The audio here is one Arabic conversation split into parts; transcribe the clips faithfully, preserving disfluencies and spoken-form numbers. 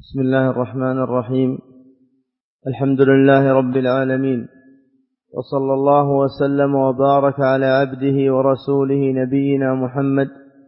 بسم الله الرحمن الرحيم. الحمد لله رب العالمين، وصلى الله وسلم وبارك على عبده ورسوله نبينا محمد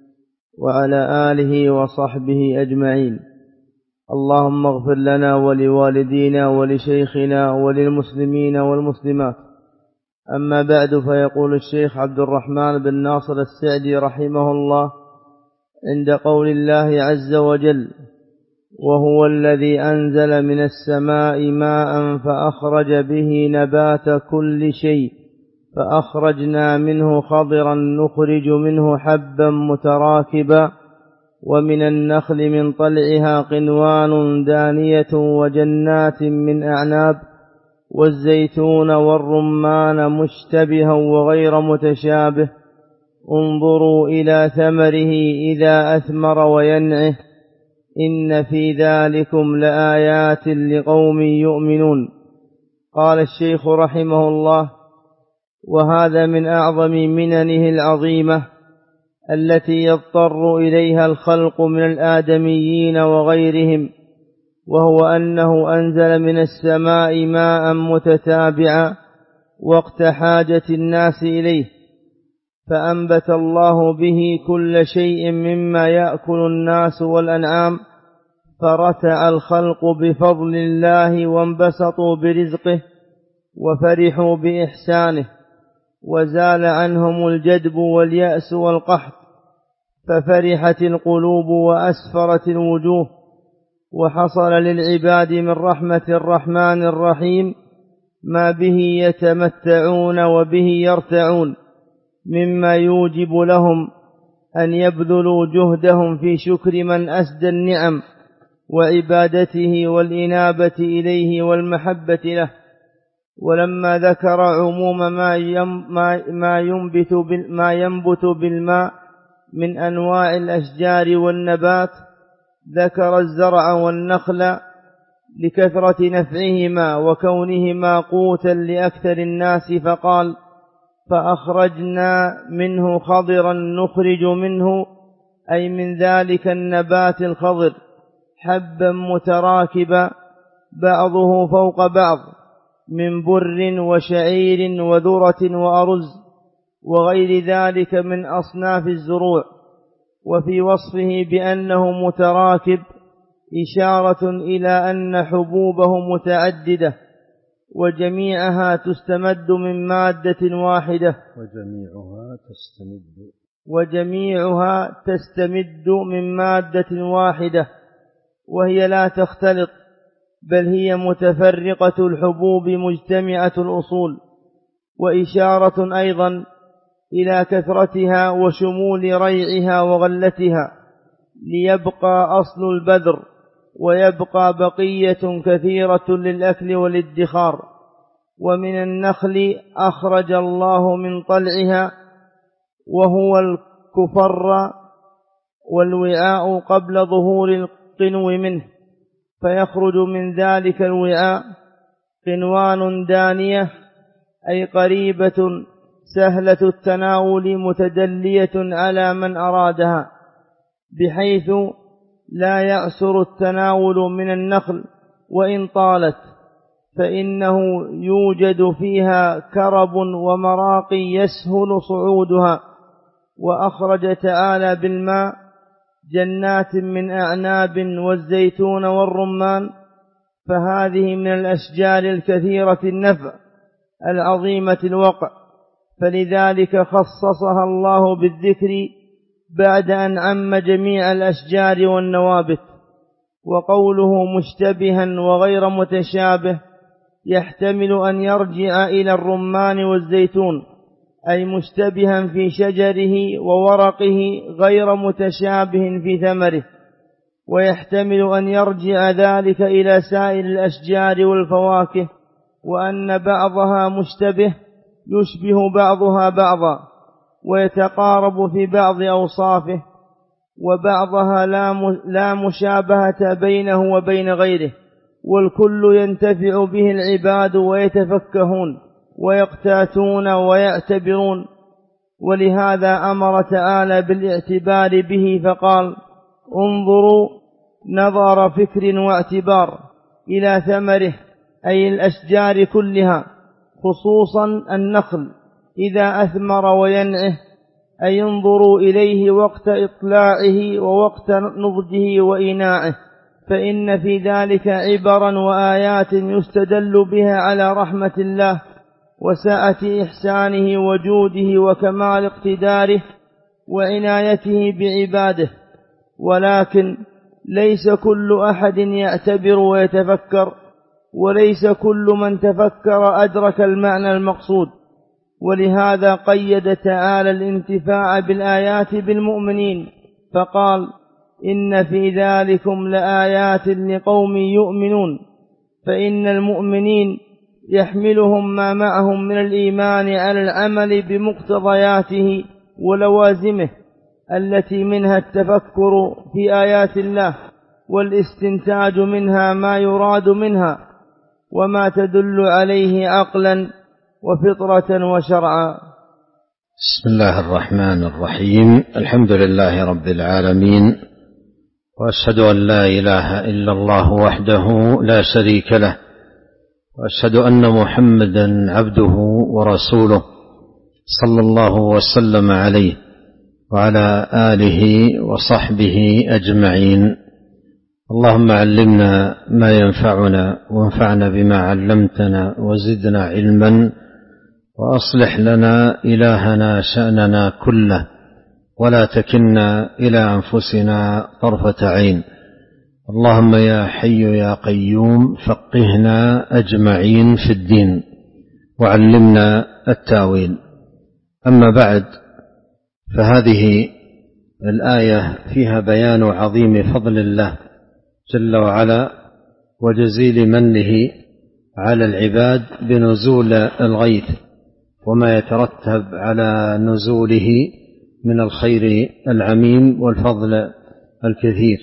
وعلى آله وصحبه أجمعين. اللهم اغفر لنا ولوالدينا ولشيخنا وللمسلمين والمسلمات. أما بعد، فيقول الشيخ عبد الرحمن بن ناصر السعدي رحمه الله عند قول الله عز وجل: وهو الذي أنزل من السماء ماء فأخرج به نبات كل شيء فأخرجنا منه خضرا نخرج منه حبا متراكبا ومن النخل من طلعها قنوان دانية وجنات من أعناب والزيتون والرمان مشتبها وغير متشابه انظروا إلى ثمره إذا أثمر وينعه إن في ذلكم لآيات لقوم يؤمنون. قال الشيخ رحمه الله: وهذا من أعظم مننه العظيمة التي يضطر إليها الخلق من الآدميين وغيرهم، وهو أنه أنزل من السماء ماء متتابعا وقت حاجة الناس إليه، فأنبت الله به كل شيء مما يأكل الناس والأنعام، فرتع الخلق بفضل الله وانبسطوا برزقه وفرحوا بإحسانه، وزال عنهم الجدب واليأس والقحط، ففرحت القلوب وأسفرت الوجوه، وحصل للعباد من رحمة الرحمن الرحيم ما به يتمتعون وبه يرتعون، مما يوجب لهم أن يبذلوا جهدهم في شكر من أسدى النعم وعبادته والإنابة إليه والمحبة له. ولما ذكر عموم ما ينبت ما ينبت بالماء من أنواع الأشجار والنبات، ذكر الزرع والنخل لكثرة نفعهما وكونهما قوتا لأكثر الناس، فقال: فأخرجنا منه خضرا نخرج منه، أي من ذلك النبات الخضر، حبا متراكبا بعضه فوق بعض من بر وشعير وذرة وأرز وغير ذلك من أصناف الزروع. وفي وصفه بأنه متراكب إشارة إلى أن حبوبه متعددة وجميعها تستمد من مادة واحدة وجميعها تستمد وجميعها تستمد من مادة واحدة، وهي لا تختلط، بل هي متفرقة الحبوب مجتمعة الأصول، وإشارة أيضا إلى كثرتها وشمول ريعها وغلتها، ليبقى أصل البذر ويبقى بقية كثيرة للأكل والادخار. ومن النخل أخرج الله من طلعها، وهو الكفر والوعاء قبل ظهور القنو منه، فيخرج من ذلك الوعاء قنوان دانية، أي قريبة سهلة التناول متدلية على من أرادها، بحيث لا يعسر التناول من النخل وإن طالت، فإنه يوجد فيها كرب ومراقي يسهل صعودها. وأخرج تعالى بالماء جنات من أعناب والزيتون والرمان، فهذه من الأشجار الكثيرة النفع العظيمة الوقع، فلذلك خصصها الله بالذكر بعد أن عم جميع الأشجار والنوابت. وقوله مشتبها وغير متشابه يحتمل أن يرجع إلى الرمان والزيتون، أي مشتبها في شجره وورقه غير متشابه في ثمره، ويحتمل أن يرجع ذلك إلى سائر الأشجار والفواكه، وأن بعضها مشتبه يشبه بعضها بعضا ويتقارب في بعض أوصافه، وبعضها لا مشابهة بينه وبين غيره، والكل ينتفع به العباد ويتفكهون ويقتاتون ويعتبرون. ولهذا أمر تعالى بالاعتبار به، فقال: انظروا نظر فكر واعتبار إلى ثمره، أي الأشجار كلها، خصوصا النخل إذا أثمر وينعه، أي ينظروا إليه وقت إطلاعه ووقت نضجه وإناعه، فإن في ذلك عبرا وآيات يستدل بها على رحمة الله وسعة إحسانه وجوده وكمال اقتداره وعنايته بعباده. ولكن ليس كل أحد يعتبر ويتفكر، وليس كل من تفكر أدرك المعنى المقصود، ولهذا قيد تعالى الانتفاع بالآيات بالمؤمنين فقال: إن في ذلكم لآيات لقوم يؤمنون، فإن المؤمنين يحملهم ما معهم من الإيمان على العمل بمقتضياته ولوازمه، التي منها التفكر في آيات الله والاستنتاج منها ما يراد منها وما تدل عليه عقلا وفطرة وشرعا. بسم الله الرحمن الرحيم. الحمد لله رب العالمين، وأشهد أن لا إله إلا الله وحده لا شريك له، وأشهد أن محمدا عبده ورسوله صلى الله وسلم عليه وعلى آله وصحبه أجمعين. اللهم علمنا ما ينفعنا وانفعنا بما علمتنا وزدنا علما، وأصلح لنا إلهنا شأننا كله، ولا تكلنا إلى أنفسنا طرفة عين. اللهم يا حي يا قيوم فقهنا أجمعين في الدين وعلمنا التاويل. أما بعد، فهذه الآية فيها بيان عظيم فضل الله جل وعلا وجزيل منه على العباد بنزول الغيث وما يترتب على نزوله من الخير العميم والفضل الكثير.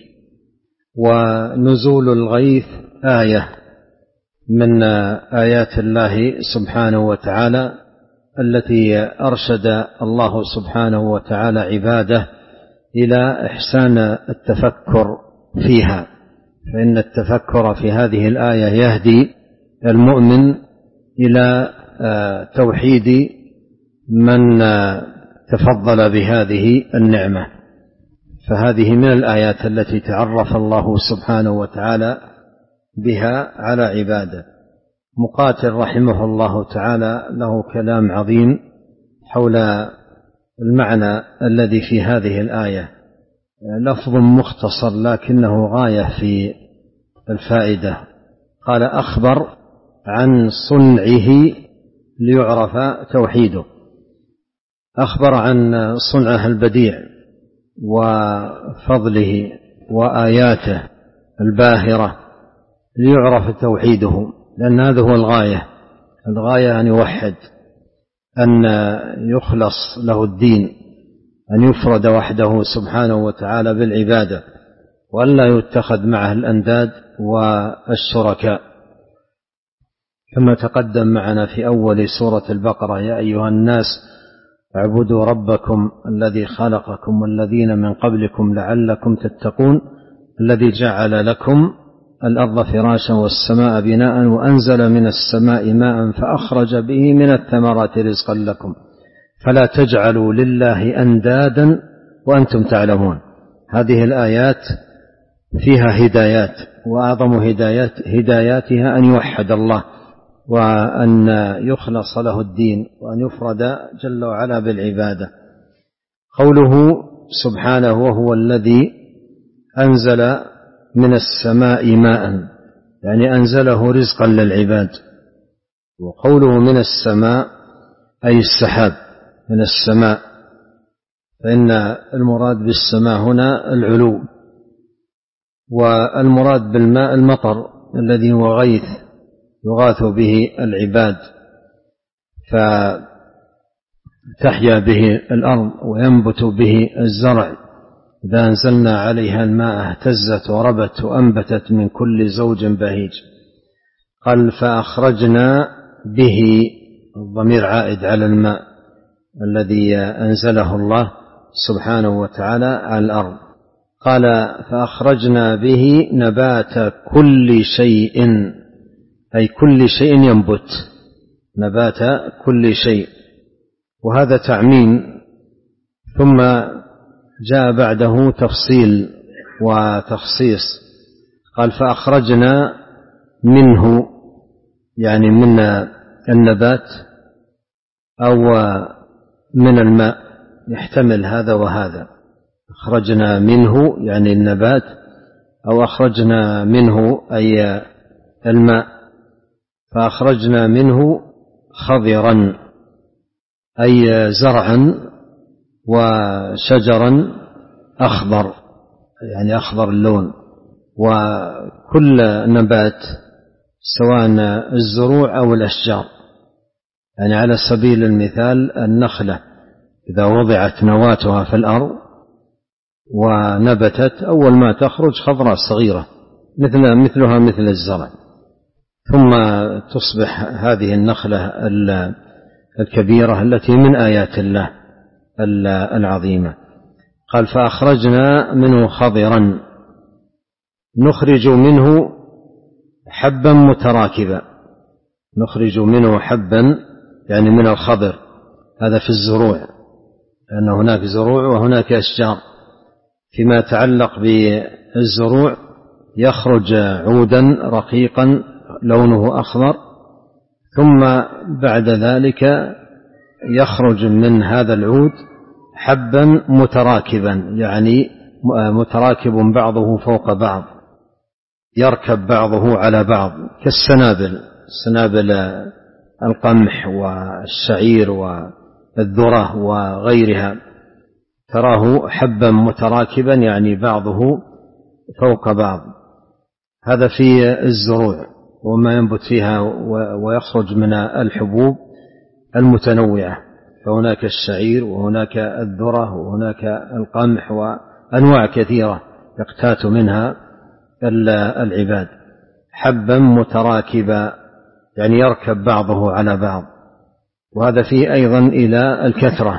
ونزول الغيث آية من آيات الله سبحانه وتعالى التي أرشد الله سبحانه وتعالى عباده إلى إحسان التفكر فيها، فإن التفكر في هذه الآية يهدي المؤمن إلى توحيد من تفضل بهذه النعمة. فهذه من الآيات التي تعرف الله سبحانه وتعالى بها على عباده. مقاتل رحمه الله تعالى له كلام عظيم حول المعنى الذي في هذه الآية، لفظ مختصر لكنه غاية في الفائدة. قال: أخبر عن صنعه ليعرف توحيده، أخبر عن صنعه البديع وفضله وآياته الباهرة ليعرف توحيده، لأن هذا هو الغاية. الغاية أن يوحد، أن يخلص له الدين، أن يفرد وحده سبحانه وتعالى بالعبادة، وأن لا يتخذ معه الأنداد والشركاء، كما تقدم معنا في أول سورة البقرة: يا أيها الناس اعبدوا ربكم الذي خلقكم والذين من قبلكم لعلكم تتقون، الذي جعل لكم الأرض فراشا والسماء بناء وأنزل من السماء ماء فأخرج به من الثمرات رزقا لكم فلا تجعلوا لله أندادا وأنتم تعلمون. هذه الآيات فيها هدايات، وأعظم هدايات هداياتها أن يوحد الله وأن يخلص له الدين وأن يفرد جل وعلا بالعبادة. قوله سبحانه: وهو الذي أنزل من السماء ماء، يعني أنزله رزقا للعباد. وقوله من السماء أي السحاب من السماء، فإن المراد بالسماء هنا العلو، والمراد بالماء المطر الذي هو غيث يغاث به العباد فتحيا به الأرض وينبت به الزرع. إذا أنزلنا عليها الماء اهتزت وربت وأنبتت من كل زوج بهيج. قال: فأخرجنا به، الضمير عائد على الماء الذي أنزله الله سبحانه وتعالى على الأرض. قال فأخرجنا به نبات كل شيء، أي كل شيء ينبت، نبات كل شيء، وهذا تعميم. ثم جاء بعده تفصيل وتخصيص، قال فأخرجنا منه، يعني من النبات أو من الماء، يحتمل هذا وهذا. أخرجنا منه يعني النبات، أو أخرجنا منه أي الماء. فأخرجنا منه خضرا أي زرعا وشجرا أخضر، يعني أخضر اللون. وكل نبات سواء الزروع أو الأشجار، يعني على سبيل المثال النخلة إذا وضعت نواتها في الأرض ونبتت، أول ما تخرج خضراء صغيرة مثل مثلها مثل الزرع، ثم تصبح هذه النخلة الكبيرة التي من آيات الله العظيمة. قال فأخرجنا منه خضرا نخرج منه حبا متراكبا، نخرج منه حبا يعني من الخضر، هذا في الزروع، لأن هناك زروع وهناك أشجار. فيما يتعلق بالزروع يخرج عودا رقيقا لونه أخضر، ثم بعد ذلك يخرج من هذا العود حبا متراكبا، يعني متراكب بعضه فوق بعض، يركب بعضه على بعض كالسنابل، سنابل القمح والشعير والذرة وغيرها، تراه حبا متراكبا يعني بعضه فوق بعض. هذا في الزروع وما ينبت فيها ويخرج من الحبوب المتنوعة، فهناك الشعير وهناك الذرة وهناك القمح وأنواع كثيرة يقتات منها العباد. حبا متراكبا يعني يركب بعضه على بعض، وهذا فيه أيضا إلى الكثرة،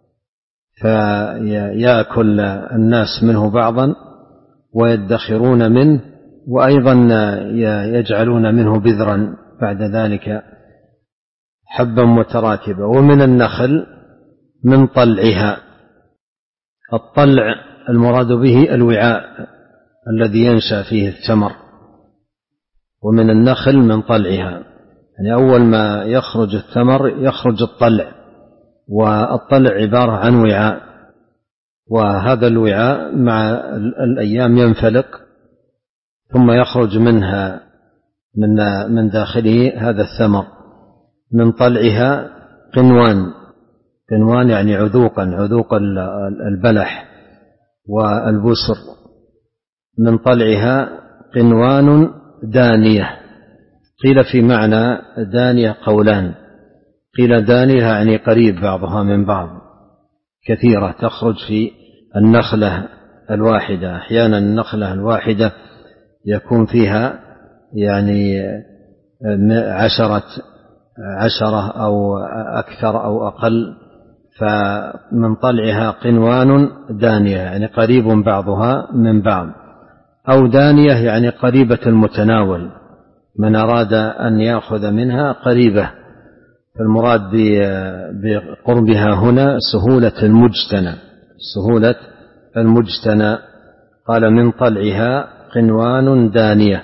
فيأكل الناس منه بعضا ويدخرون منه، وأيضا يجعلون منه بذرا بعد ذلك. حبا متراكبا. ومن النخل من طلعها، الطلع المراد به الوعاء الذي ينشأ فيه الثمر، ومن النخل من طلعها يعني أول ما يخرج الثمر يخرج الطلع، والطلع عبارة عن وعاء، وهذا الوعاء مع الأيام ينفلق ثم يخرج منها من من داخله هذا الثمر. من طلعها قنوان، قنوان يعني عذوقا، عذوق البلح والبسر. من طلعها قنوان دانية، قيل في معنى دانية قولان، قيل دانية يعني قريب بعضها من بعض، كثيرة تخرج في النخلة الواحدة. أحيانا النخلة الواحدة يكون فيها يعني عشرة عشرة أو أكثر أو أقل. فمن طلعها قنوان دانية يعني قريب بعضها من بعض، أو دانية يعني قريبة المتناول، من أراد أن يأخذ منها قريبة. فالمراد بقربها هنا سهولة المجتنى، سهولة المجتنى. قال من طلعها قنوان دانية.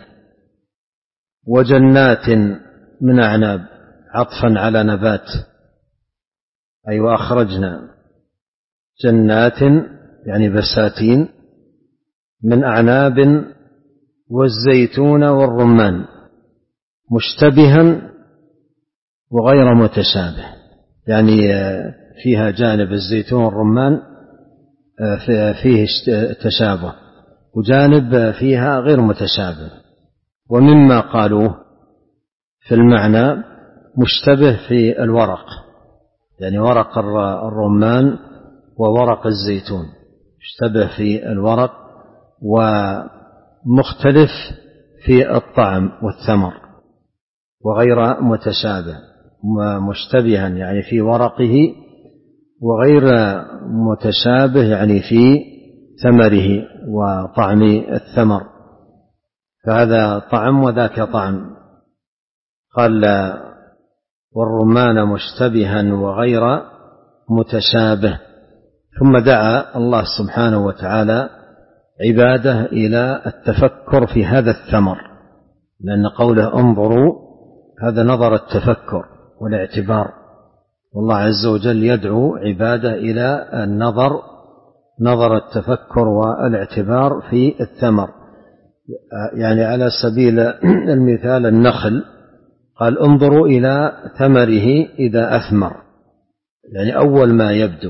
وجنات من أعناب، عطفا على نبات، أي وأخرجنا جنات يعني بساتين من أعناب والزيتون والرمان مشتبها وغير متشابه، يعني فيها جانب الزيتون والرمان فيه تشابه، وجانب فيها غير متشابه. ومما قالوه في المعنى مشتبه في الورق، يعني ورق الرمان وورق الزيتون مشتبه في الورق، ومختلف في الطعم والثمر، وغير متشابه. مشتبها يعني في ورقه، وغير متشابه يعني في ثمره وطعم الثمر، فهذا طعم وذاك طعم. قال والرمان مشتبها وغير متشابه. ثم دعا الله سبحانه وتعالى عباده إلى التفكر في هذا الثمر، لأن قوله انظروا هذا نظر التفكر والاعتبار، والله عز وجل يدعو عباده إلى النظر نظر التفكر والاعتبار في الثمر. يعني على سبيل المثال النخل، قال انظروا إلى ثمره إذا أثمر، يعني أول ما يبدو،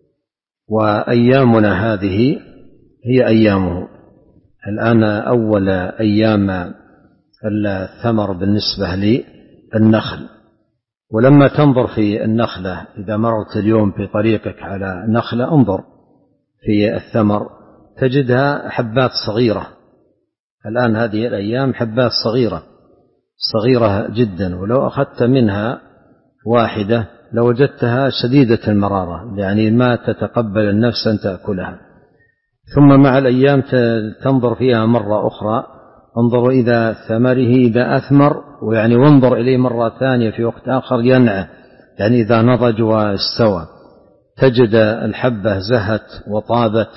وأيامنا هذه هي أيامه الآن، أول أيام الثمر بالنسبة للنخل. ولما تنظر في النخلة، إذا مرت اليوم في طريقك على نخلة انظر في الثمر تجدها حبات صغيرة. الآن هذه الأيام حبات صغيرة صغيرة جدا، ولو أخذت منها واحدة لوجدتها شديدة المرارة، يعني ما تتقبل النفس أن تأكلها. ثم مع الأيام تنظر فيها مرة أخرى، انظر إذا ثمره إذا أثمر، ويعني وانظر إليه مرة ثانية في وقت آخر ينعى، يعني إذا نضج واستوى تجد الحبة زهت وطابت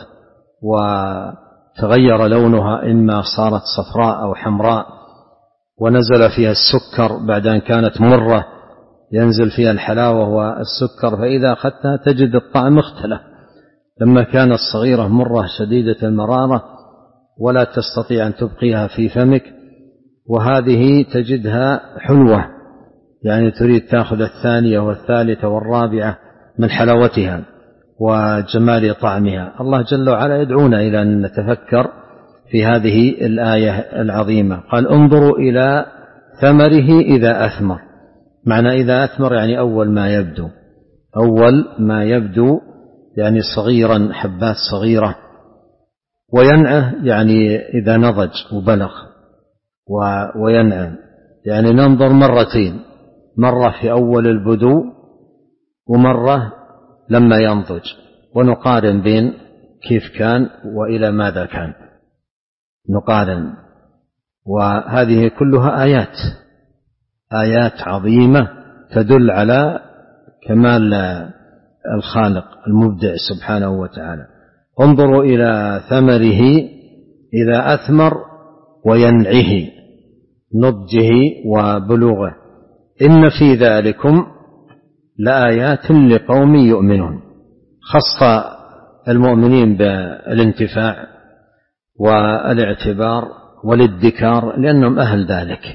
وتغير لونها، إما صارت صفراء أو حمراء، ونزل فيها السكر بعد أن كانت مرة، ينزل فيها الحلاوة والسكر، فإذا أخذتها تجد الطعم اختلف. لما كانت صغيرة مرة شديدة المرارة ولا تستطيع أن تبقيها في فمك، وهذه تجدها حلوة، يعني تريد تأخذ الثانية والثالثة والرابعة من حلاوتها وجمال طعمها. الله جل وعلا يدعونا إلى أن نتفكر في هذه الآية العظيمة. قال انظروا إلى ثمره إذا أثمر، معنى إذا أثمر يعني أول ما يبدو، أول ما يبدو يعني صغيرا، حبات صغيرة. وينعه يعني إذا نضج وبلغ، وينعه يعني ننظر مرتين، مرة في أول البدو ومرة لما ينضج، ونقارن بين كيف كان وإلى ماذا كان، نقارن. وهذه كلها آيات آيات عظيمة تدل على كمال الخالق المبدع سبحانه وتعالى. انظروا إلى ثمره إذا أثمر وينعه، نضجه وبلوغه، إن في ذلكم لآيات لقوم يؤمنون. خص المؤمنين بالانتفاع والاعتبار والادكار لأنهم أهل ذلك.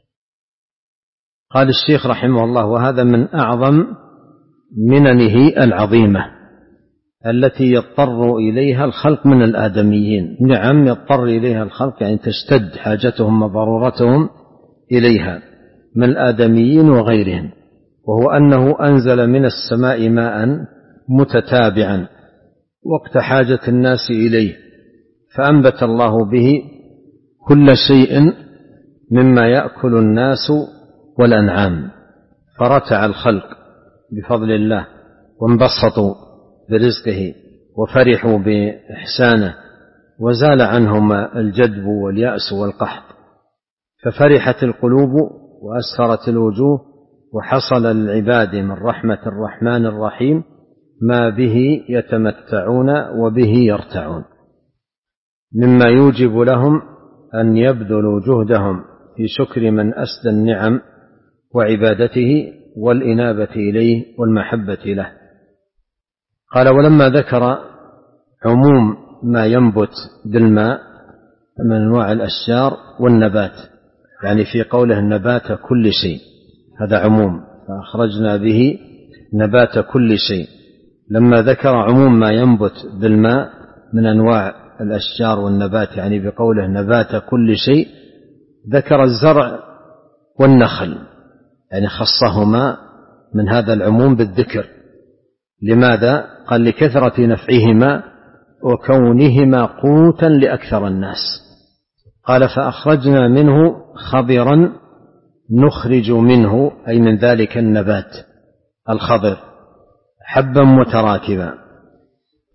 قال الشيخ رحمه الله وهذا من أعظم مننه العظيمة التي يضطر إليها الخلق من الآدميين. نعم يضطر إليها الخلق، يعني تشتد حاجتهم وضرورتهم إليها من الآدميين وغيرهم، وهو أنه أنزل من السماء ماء متتابعا وقت حاجة الناس إليه، فأنبت الله به كل شيء مما يأكل الناس والأنعام، فرتع الخلق بفضل الله وانبسطوا برزقه وفرحوا بإحسانه، وزال عنهم الجدب واليأس والقحط، ففرحت القلوب وأسفرت الوجوه، وحصل للعباد من رحمة الرحمن الرحيم ما به يتمتعون وبه يرتعون، مما يوجب لهم أن يبذلوا جهدهم في شكر من أسدى النعم وعبادته والإنابة إليه والمحبة له. قال ولما ذكر عموم ما ينبت بالماء من أنواع الأشجار والنبات، يعني في قوله النبات كل شيء هذا عموم، فأخرجنا به نبات كل شيء. لما ذكر عموم ما ينبت بالماء من أنواع الأشجار والنبات، يعني بقوله نبات كل شيء، ذكر الزرع والنخل، يعني خصهما من هذا العموم بالذكر. لماذا؟ قال لكثرة نفعهما وكونهما قوتا لأكثر الناس. قال فأخرجنا منه خضرا نخرج منه، أي من ذلك النبات الخضر، حبا متراكبا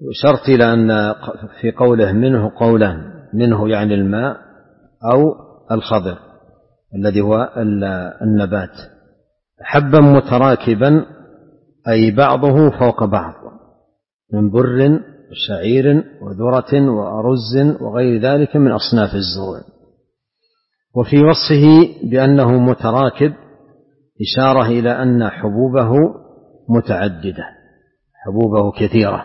وشرط إلى أن في قوله منه قوله منه يعني الماء أو الخضر الذي هو النبات. حبا متراكبا أي بعضه فوق بعض من بر وشعير وذرة وأرز وغير ذلك من أصناف الزروع. وفي وصفه بأنه متراكب إشارة إلى أن حبوبه متعددة، حبوبه كثيرة،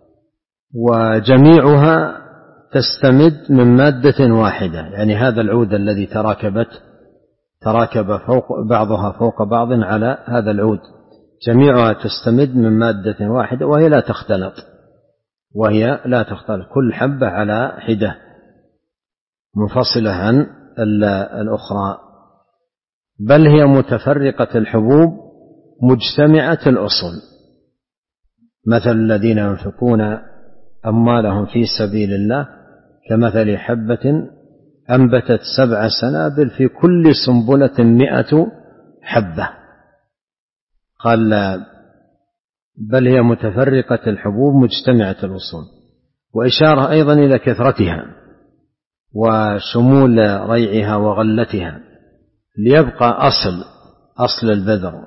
وجميعها تستمد من مادة واحدة. يعني هذا العود الذي تراكبت تراكب فوق بعضها فوق بعض على هذا العود، جميعها تستمد من مادة واحدة وهي لا تختلط وهي لا تختلط كل حبة على حدة منفصلة عن الأخرى، بل هي متفرقة الحبوب مجتمعة الأصل. مثل الذين ينفقون أموالهم في سبيل الله كمثل حبة أنبتت سبع سنابل في كل سنبلة مئة حبة. قال بل هي متفرقة الحبوب مجتمعة الأصول، وإشارة أيضا إلى كثرتها وشمول ريعها وغلتها، ليبقى أصل أصل البذر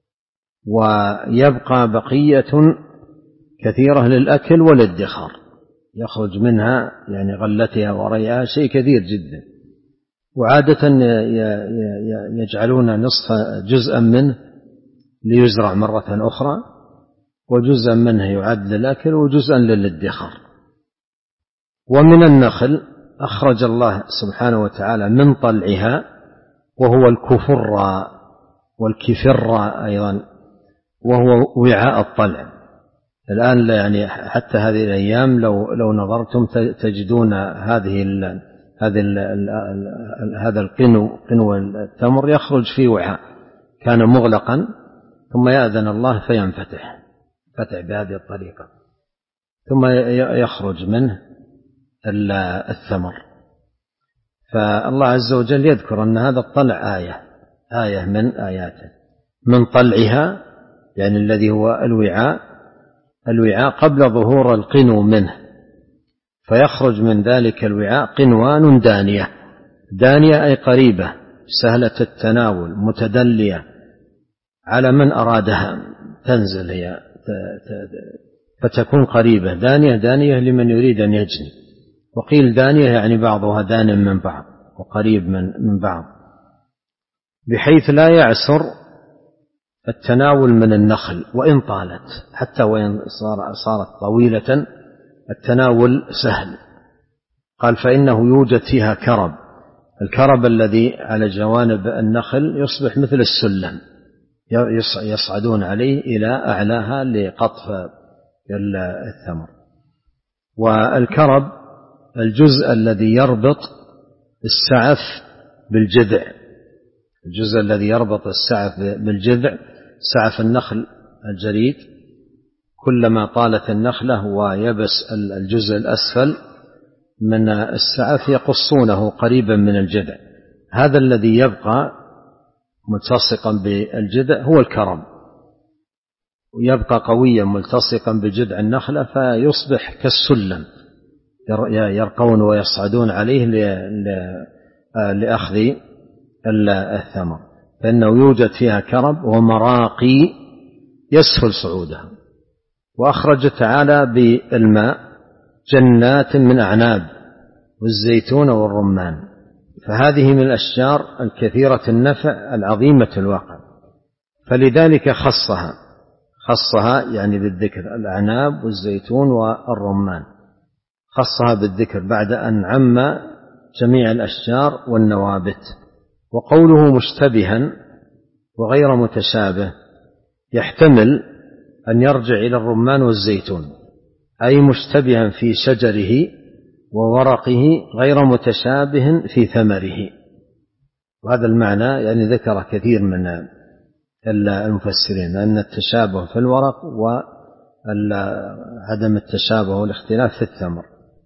ويبقى بقية كثيرة للأكل والادخار، يخرج منها يعني غلتها وريعها شيء كثير جدا. وعادة يجعلون نصف جزءا منه ليزرع مرة أخرى، وجزءا منه يعد للأكل وجزءا للادخار. ومن النخل أخرج الله سبحانه وتعالى من طلعها وهو الكفر والكفر أيضا، وهو وعاء الطلع. الآن يعني حتى هذه الأيام لو لو نظرتم تجدون هذه ال هذه ال هذا القنو قنو التمر يخرج في وعاء كان مغلقا ثم يأذن الله فينفتح فتح بهذه الطريقة، ثم يخرج منه الثمر. فالله عز وجل يذكر أن هذا الطلع آية آية من آياته، من طلعها يعني الذي هو الوعاء الوعاء قبل ظهور القنو منه، فيخرج من ذلك الوعاء قنوان دانية. دانية أي قريبة سهلة التناول متدلية على من أرادها تنزل هي فتكون قريبة. دانية دانية لمن يريد أن يجني، وقيل دانية يعني بعضها دان من بعض وقريب من من بعض، بحيث لا يعسر التناول من النخل وإن طالت، حتى وإن صارت طويلة التناول سهل. قال فإنه يوجد فيها كرب، الكرب الذي على جوانب النخل يصبح مثل السلم يصعدون عليه إلى أعلاها لقطف الثمر. والكرب الجزء الذي يربط السعف بالجذع، الجزء الذي يربط السعف بالجذع، سعف النخل الجريد كلما طالت النخلة ويبس الجزء الأسفل من السعف يقصونه قريبا من الجذع، هذا الذي يبقى ملتصقا بالجذع هو الكرم، ويبقى قويا ملتصقا بجذع النخلة فيصبح كالسلم يرقون ويصعدون عليه لأخذ الثمر. فإنه يوجد فيها كرب ومراقي يسهل صعودها. وأخرج تعالى بالماء جنات من أعناب والزيتون والرمان، فهذه من الأشجار الكثيرة النفع العظيمة الواقع، فلذلك خصها خصها يعني بالذكر الأعناب والزيتون والرمان، خصها بالذكر بعد أن عم جميع الأشجار والنوابت. وقوله مشتبها وغير متشابه يحتمل أن يرجع إلى الرمان والزيتون، أي مشتبها في شجره وورقه غير متشابه في ثمره. وهذا المعنى يعني ذكر كثير من المفسرين أن التشابه في الورق وعدم التشابه والاختلاف في الثمر.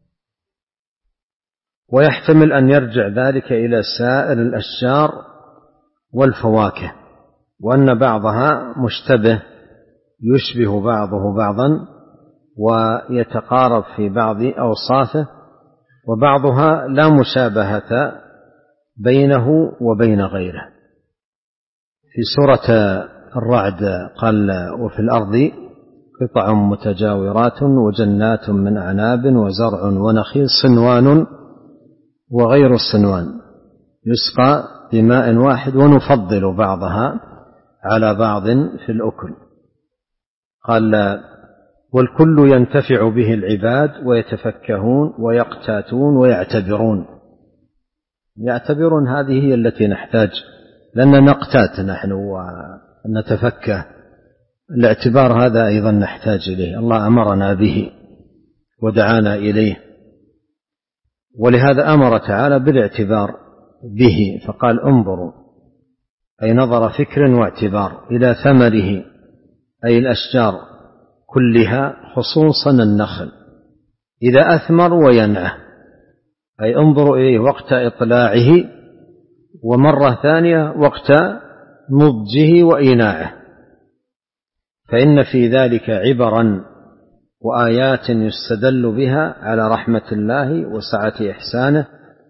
ويحتمل أن يرجع ذلك إلى سائر الأشجار والفواكه، وأن بعضها مشتبه يشبه بعضه بعضا ويتقارب في بعض أوصافه، وبعضها لا مشابهة بينه وبين غيره. في سورة الرعد قال: وفي الأرض قطع متجاورات وجنات من أعناب وزرع ونخيل صنوان وغير الصنوان يسقى بماء واحد ونفضل بعضها على بعض في الأكل. قال: والكل ينتفع به العباد ويتفكهون ويقتاتون ويعتبرون. يعتبرون هذه هي التي نحتاج، لأن نقتات نحن ونتفكه. الاعتبار هذا أيضا نحتاج إليه، الله أمرنا به ودعانا إليه، ولهذا أمر تعالى بالاعتبار به، فقال: انظروا، أي نظر فكر واعتبار، إلى ثمره أي الأشجار كلها، خصوصا النخل إذا أثمر وينعه، أي انظروا إليه وقت إطلاعه، ومرة ثانية وقت نضجه وإيناعه، فإن في ذلك عبرا وآيات يستدل بها على رحمة الله وسعة إحسانه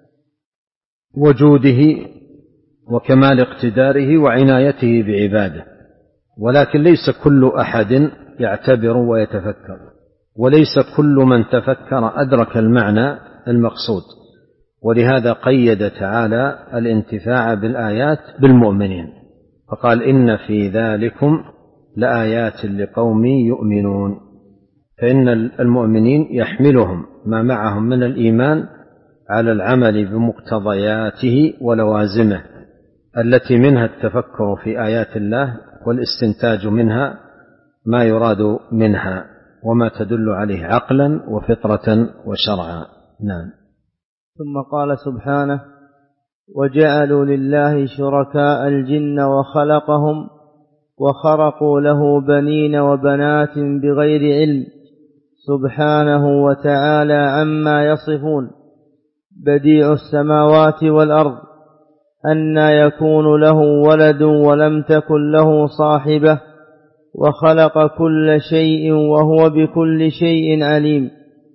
وجوده وكمال اقتداره وعنايته بعباده. ولكن ليس كل أحد يعتبر ويتفكر، وليس كل من تفكر أدرك المعنى المقصود، ولهذا قيد تعالى الانتفاع بالآيات بالمؤمنين، فقال: إن في ذلكم لآيات لقوم يؤمنون. فإن المؤمنين يحملهم ما معهم من الإيمان على العمل بمقتضياته ولوازمه، التي منها التفكر في آيات الله والاستنتاج منها ما يراد منها وما تدل عليه عقلا وفطرة وشرعا. نعم. ثم قال سبحانه: وجعلوا لله شركاء الجن وخلقهم وخرقوا له بنين وبنات بغير علم سبحانه وتعالى عما يصفون. بديع السماوات والأرض، أنى يكون له ولد ولم تكن له صاحبة، وخلق كل شيء وهو بكل شيء عليم.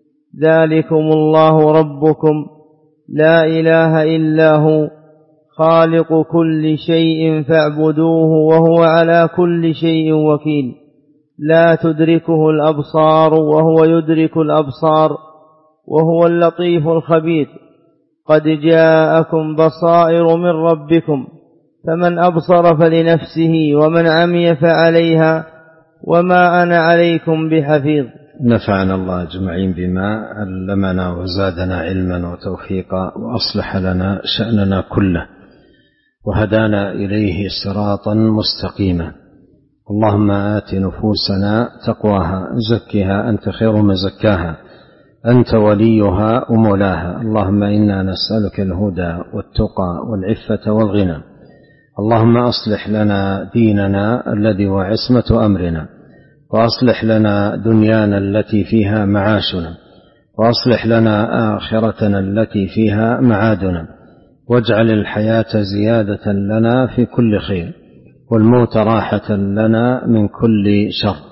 ذلكم الله ربكم لا إله إلا هو خالق كل شيء فاعبدوه وهو على كل شيء وكيل. لا تدركه الأبصار وهو يدرك الأبصار وهو اللطيف الخبير. قد جاءكم بصائر من ربكم، فمن أبصر فلنفسه ومن عمي فعليها وما أنا عليكم بحفيظ. نفعنا الله أجمعين بما علمنا وزادنا علما وتوفيقا، وأصلح لنا شأننا كله، وهدانا إليه صراطا مستقيما. اللهم آت نفوسنا تقواها، زكها أنت خير من زكاها، أنت وليها ومولاها. اللهم إنا نسألك الهدى والتقى والعفة والغنى. اللهم أصلح لنا ديننا الذي هو عصمة أمرنا، وأصلح لنا دنيانا التي فيها معاشنا، وأصلح لنا آخرتنا التي فيها معادنا، واجعل الحياة زيادة لنا في كل خير، والموت راحة لنا من كل شر.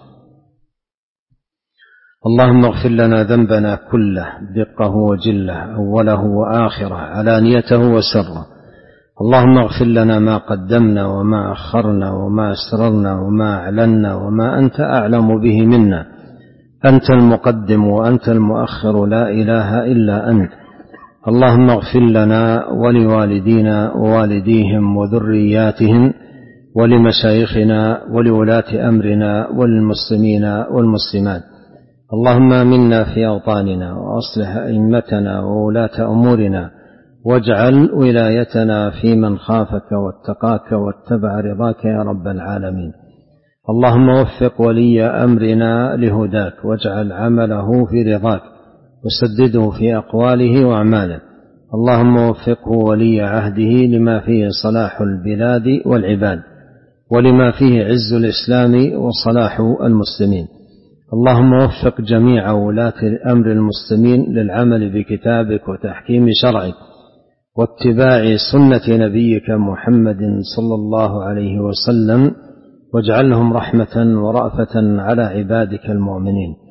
اللهم اغفر لنا ذنبنا كله دقه وجله، أوله وآخره، علانيته وسره. اللهم اغفر لنا ما قدمنا وما أخرنا وما أسررنا وما أعلنا وما أنت أعلم به منا. أنت المقدم وأنت المؤخر، لا إله إلا أنت. اللهم اغفر لنا ولوالدينا ووالديهم وذرياتهم ولمشايخنا ولولاة أمرنا وللمسلمين والمسلمات. اللهم آمنا في أوطاننا، وأصلح أئمتنا وولاة أمورنا، واجعل ولايتنا في من خافك واتقاك واتبع رضاك يا رب العالمين. اللهم وفق ولي أمرنا لهداك، واجعل عمله في رضاك، وسدده في أقواله وأعماله. اللهم وفقه ولي عهده لما فيه صلاح البلاد والعباد، ولما فيه عز الإسلام وصلاح المسلمين. اللهم وفق جميع ولاة أمر المسلمين للعمل بكتابك وتحكيم شرعك واتباع سنة نبيك محمد صلى الله عليه وسلم، واجعلهم رحمة ورأفة على عبادك المؤمنين.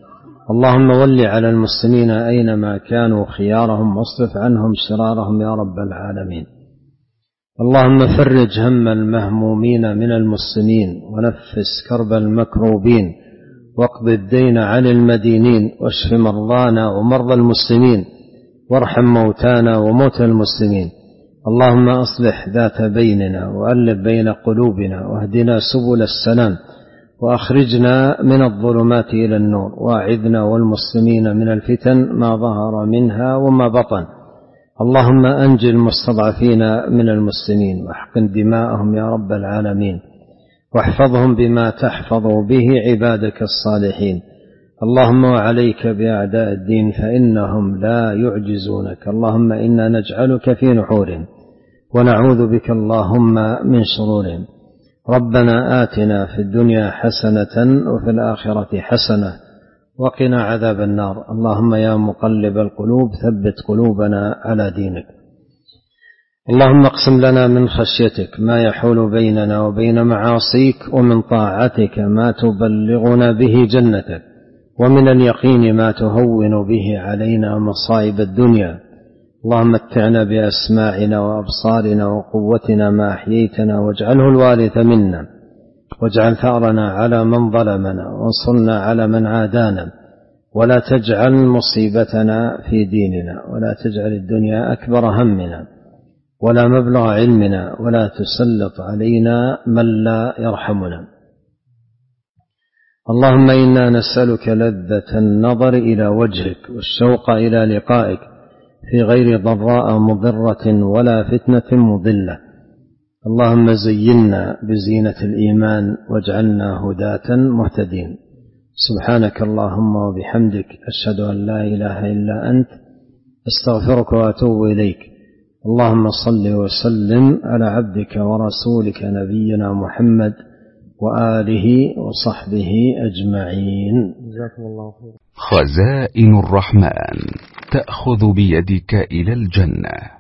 اللهم ول على المسلمين أينما كانوا خيارهم واصرف عنهم شرارهم يا رب العالمين. اللهم فرج هم المهمومين من المسلمين ونفس كرب المكروبين واقض الدين عن المدينين واشف مرضانا ومرضى المسلمين وارحم موتانا وموتى المسلمين. اللهم أصلح ذات بيننا وألف بين قلوبنا واهدنا سبل السلام وأخرجنا من الظلمات إلى النور وأعذنا والمسلمين من الفتن ما ظهر منها وما بطن. اللهم أنجِ المستضعفين من المسلمين واحقن دماءهم يا رب العالمين واحفظهم بما تحفظ به عبادك الصالحين. اللهم وعليك بأعداء الدين فإنهم لا يعجزونك. اللهم إنا نجعلك في نحورهم ونعوذ بك اللهم من شرورهم. ربنا آتنا في الدنيا حسنة وفي الآخرة حسنة وقنا عذاب النار. اللهم يا مقلب القلوب ثبت قلوبنا على دينك. اللهم اقسم لنا من خشيتك ما يحول بيننا وبين معاصيك ومن طاعتك ما تبلغنا به جنتك ومن اليقين ما تهون به علينا مصائب الدنيا. اللهم متعنا بأسماعنا وأبصارنا وقوتنا ما أحييتنا واجعله الوارث منا واجعل ثأرنا على من ظلمنا وانصرنا على من عادانا ولا تجعل مصيبتنا في ديننا ولا تجعل الدنيا أكبر همنا ولا مبلغ علمنا ولا تسلط علينا من لا يرحمنا. اللهم إنا نسألك لذة النظر إلى وجهك والشوق إلى لقائك في غير ضراء مضرة ولا فتنة مضلة. اللهم زينا بزينة الإيمان واجعلنا هداة مهتدين. سبحانك اللهم وبحمدك أشهد أن لا إله إلا أنت أستغفرك وأتوب إليك. اللهم صل وسلم على عبدك ورسولك نبينا محمد وآله وصحبه أجمعين. جزاكم الله خير. خزائن الرحمن تأخذ بيدك إلى الجنة.